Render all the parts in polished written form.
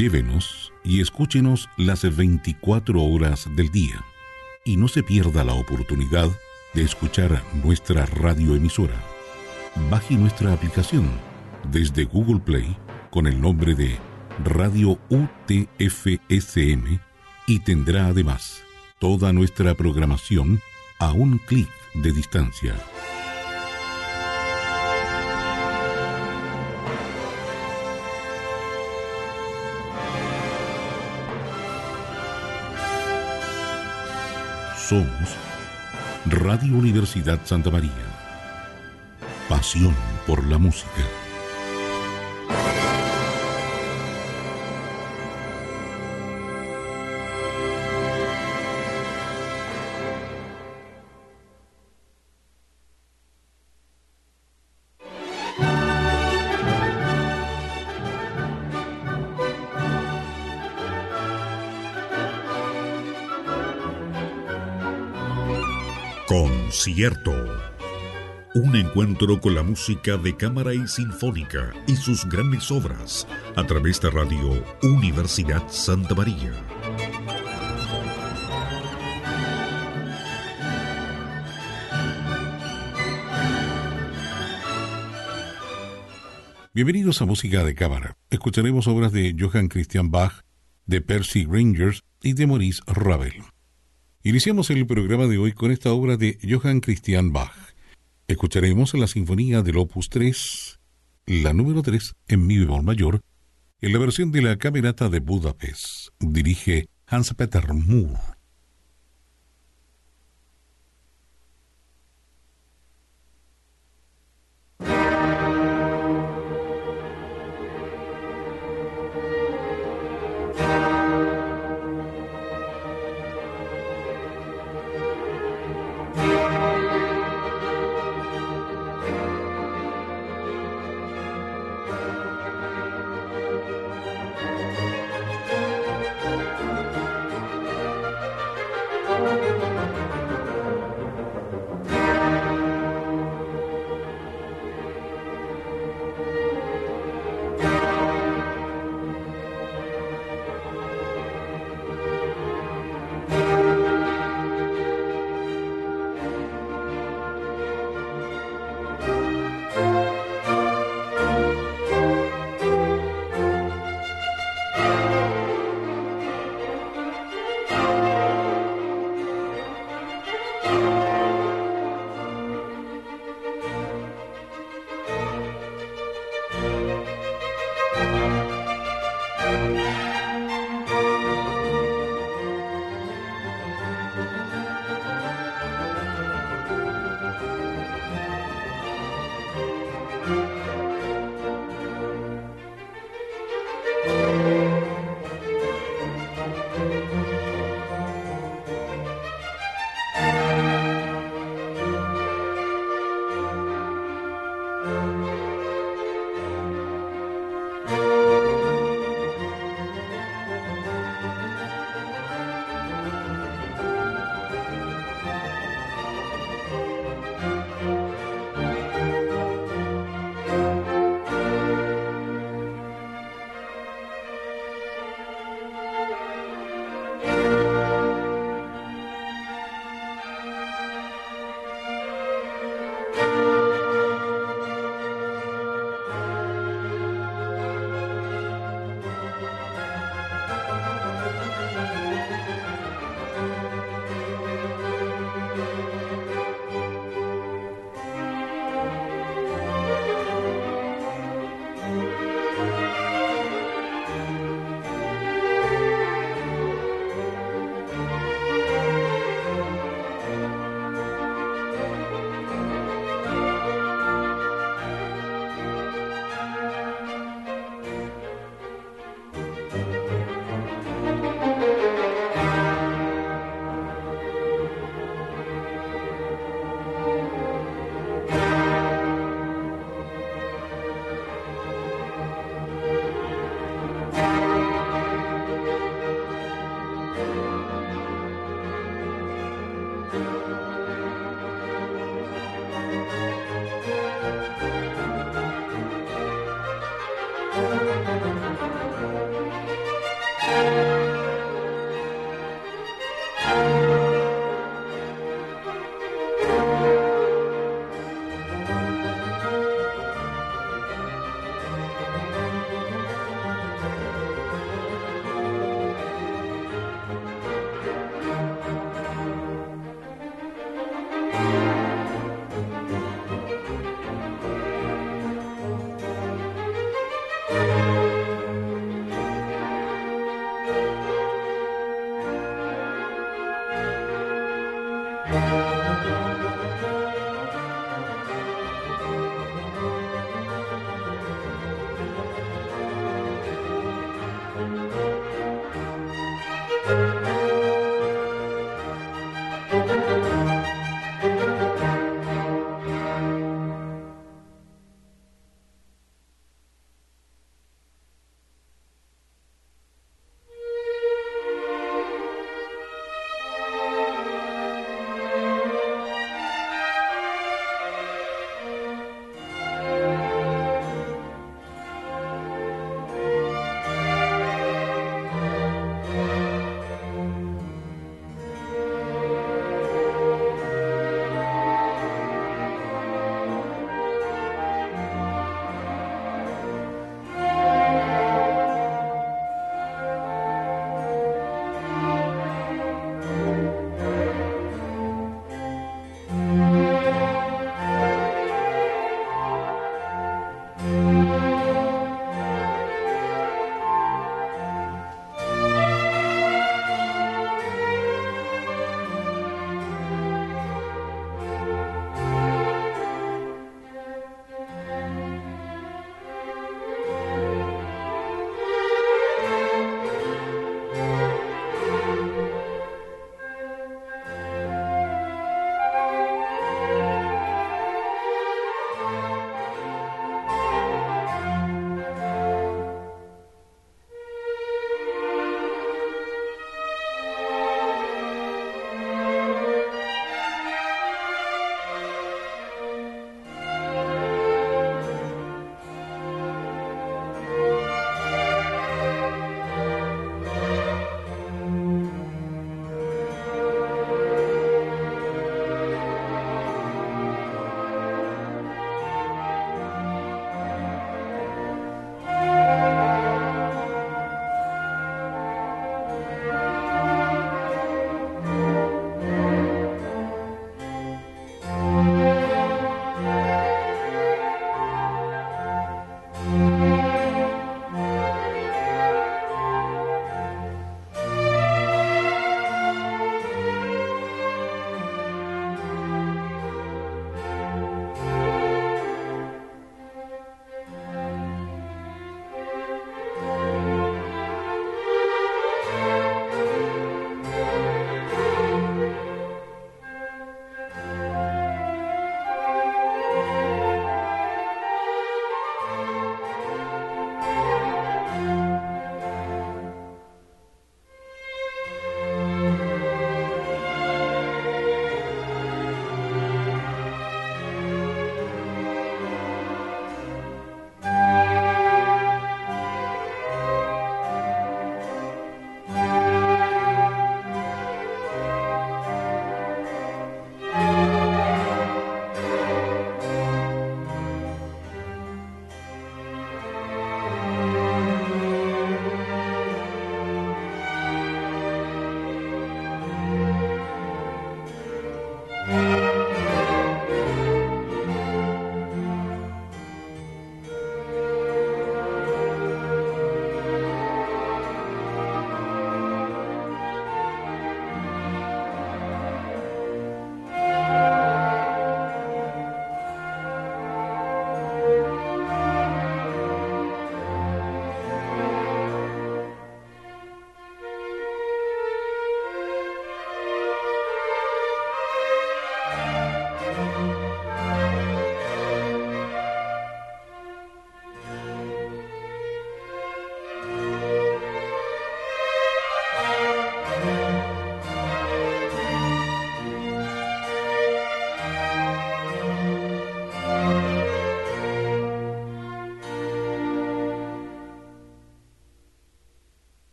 Llévenos y escúchenos las 24 horas del día. Y no se pierda la oportunidad de escuchar nuestra radioemisora. Baje nuestra aplicación desde Google Play con el nombre de Radio UTFSM y tendrá además toda nuestra programación a un clic de distancia. Somos Radio Universidad Santa María. Pasión por la música. Concierto. Un encuentro con la música de cámara y sinfónica y sus grandes obras a través de Radio Universidad Santa María. Bienvenidos a Música de Cámara. Escucharemos obras de Johann Christian Bach, de Percy Grainger y de Maurice Ravel. Iniciamos el programa de hoy con esta obra de Johann Christian Bach. Escucharemos la Sinfonía del Opus 3, la número 3 en mi bemol mayor, en la versión de la Camerata de Budapest. Dirige Hans-Peter Moore.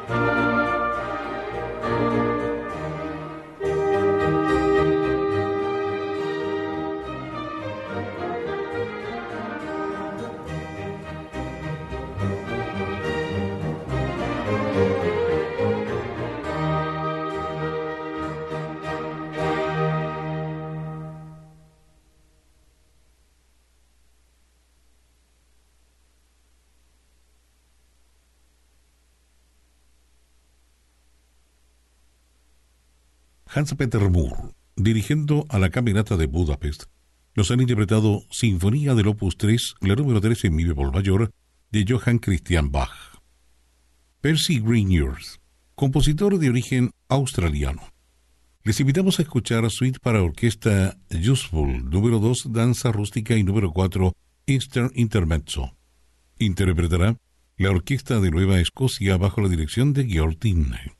Hans-Peter Moore, dirigiendo a la Camerata de Budapest, nos han interpretado Sinfonía del Opus 3, la número 3 en mi bemol mayor, de Johann Christian Bach. Percy Greniers, compositor de origen australiano. Les invitamos a escuchar Suite para orquesta Useful, número 2, Danza Rústica y número 4, Eastern Intermezzo. Interpretará la Orquesta de Nueva Escocia bajo la dirección de Georg Tinne.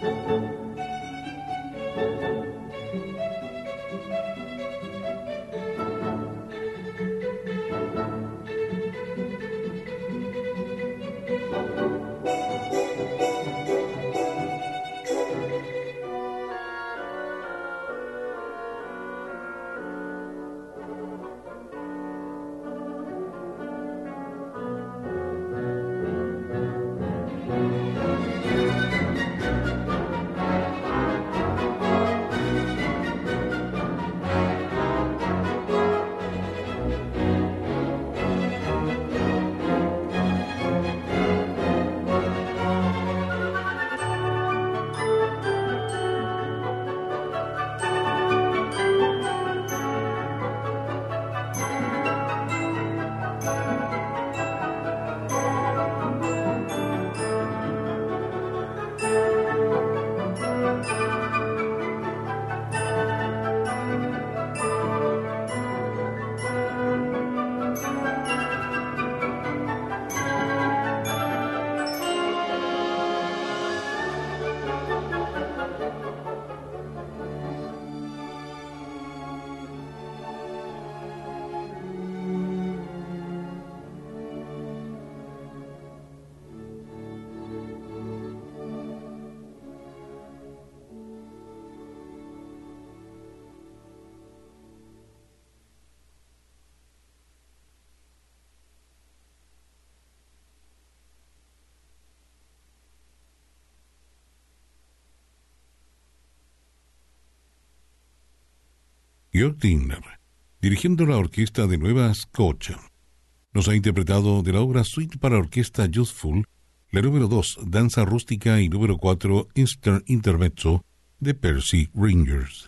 Jörg Dinner, dirigiendo la orquesta de Nueva Scotia, nos ha interpretado de la obra Suite para orquesta Youthful, la número 2, Danza Rústica, y número 4, Eastern Intermezzo, de Percy Ringers.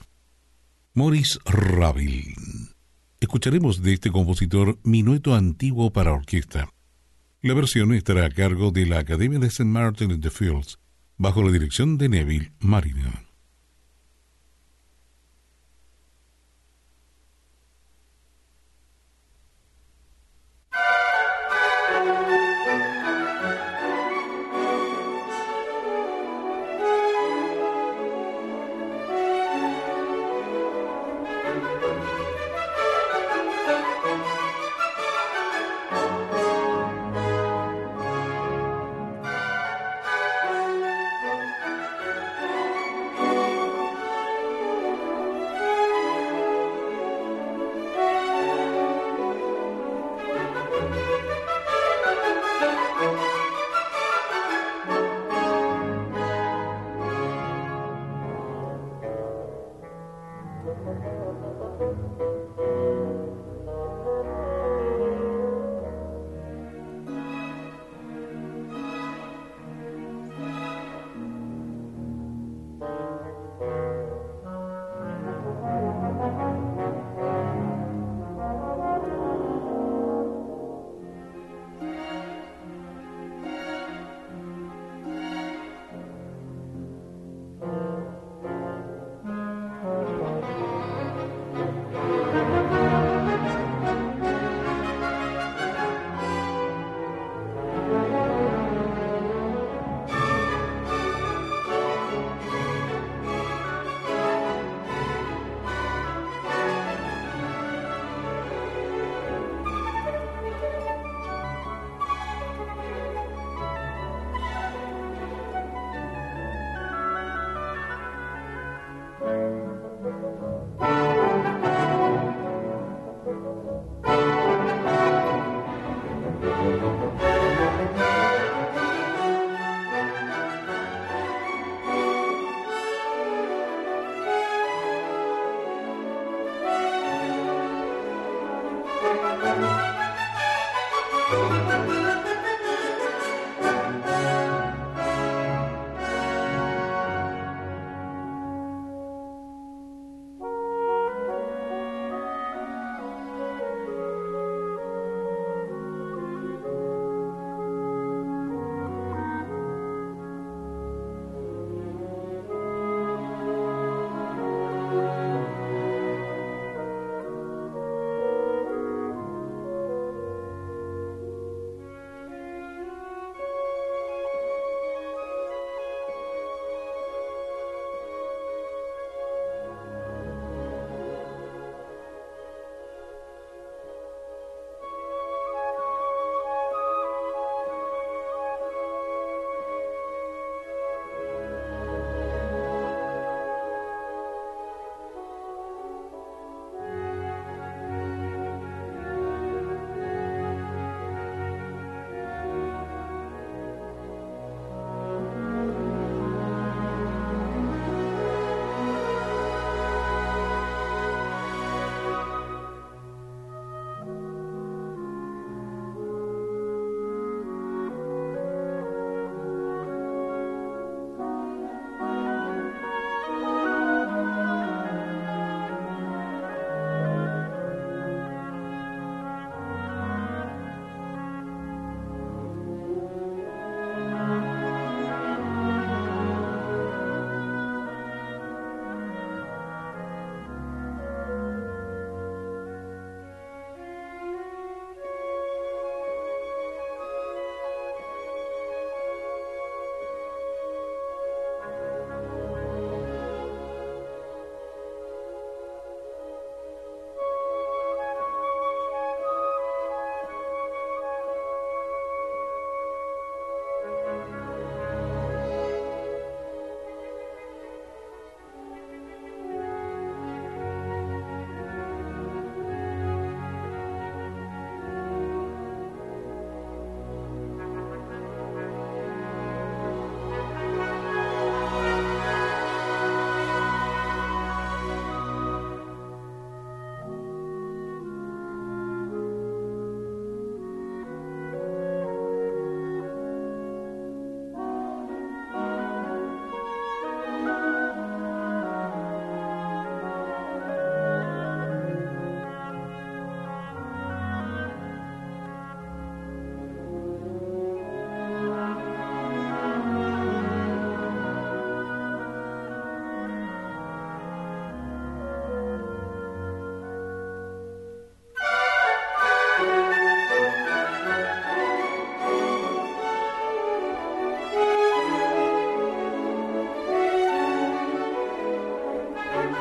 Maurice Ravel. Escucharemos de este compositor Minueto Antiguo para orquesta. La versión estará a cargo de la Academia de St. Martin in the Fields, bajo la dirección de Neville Mariner.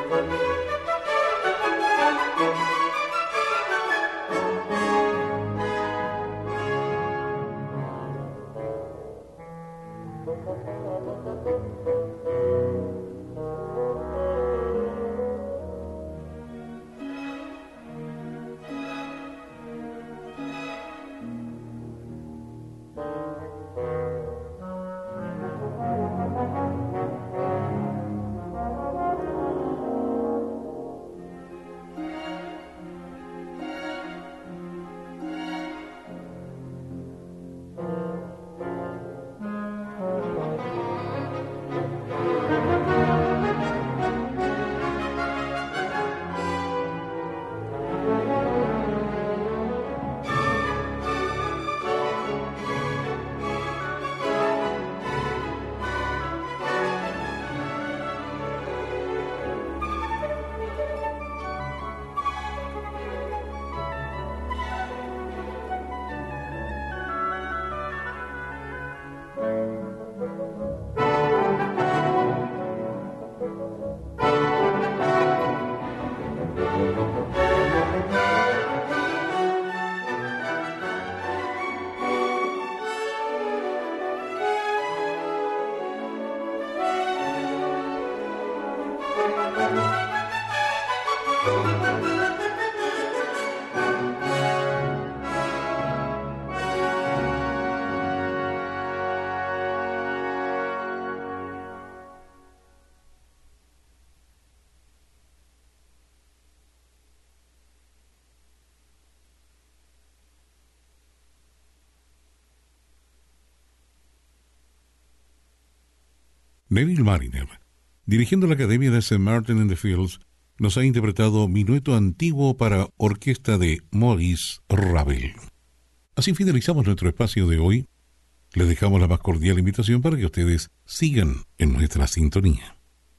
Neville Mariner, dirigiendo la Academia de St. Martin in the Fields, nos ha interpretado Minueto Antiguo para orquesta de Maurice Ravel. Así finalizamos nuestro espacio de hoy. Les dejamos la más cordial invitación para que ustedes sigan en nuestra sintonía.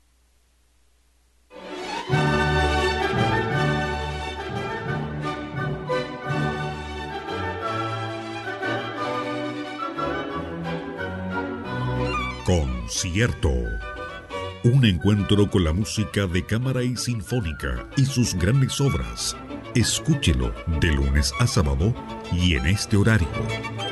Concierto. Un encuentro con la música de cámara y sinfónica y sus grandes obras. Escúchelo de lunes a sábado y en este horario.